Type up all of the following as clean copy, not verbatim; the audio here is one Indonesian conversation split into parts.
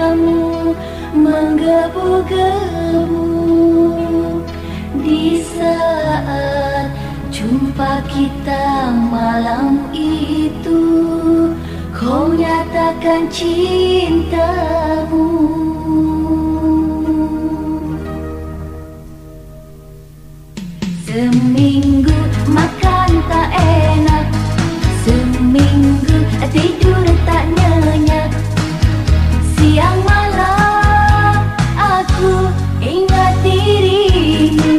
cintamu menggebu-gebu di saat jumpa kita malam itu. Kau nyatakan cintamu. Seminggu makan tak enak, seminggu tidur tak nyenyak. Siang malam aku ingat dirimu.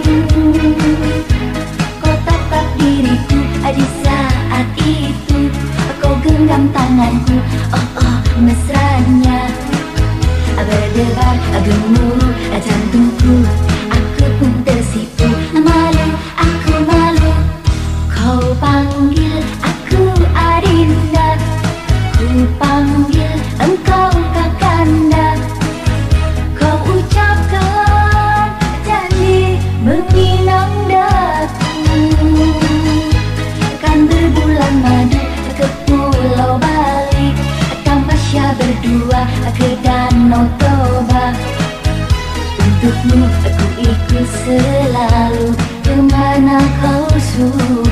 Kau tatap diriku di saat itu. Kau genggam tanganku, oh mesranya. Berdebar gemuruh jantungku. Aku pun tersipu, malu, aku malu. Kau panggil aku Adinda, ku panggil engkau Kakanda. Kau ucapkan janji menginang daku, kan berbulan madu ke Pulau Bali, tamasya berdua ke Danau Toba. Untukmu aku ikut selalu kemana kau suka.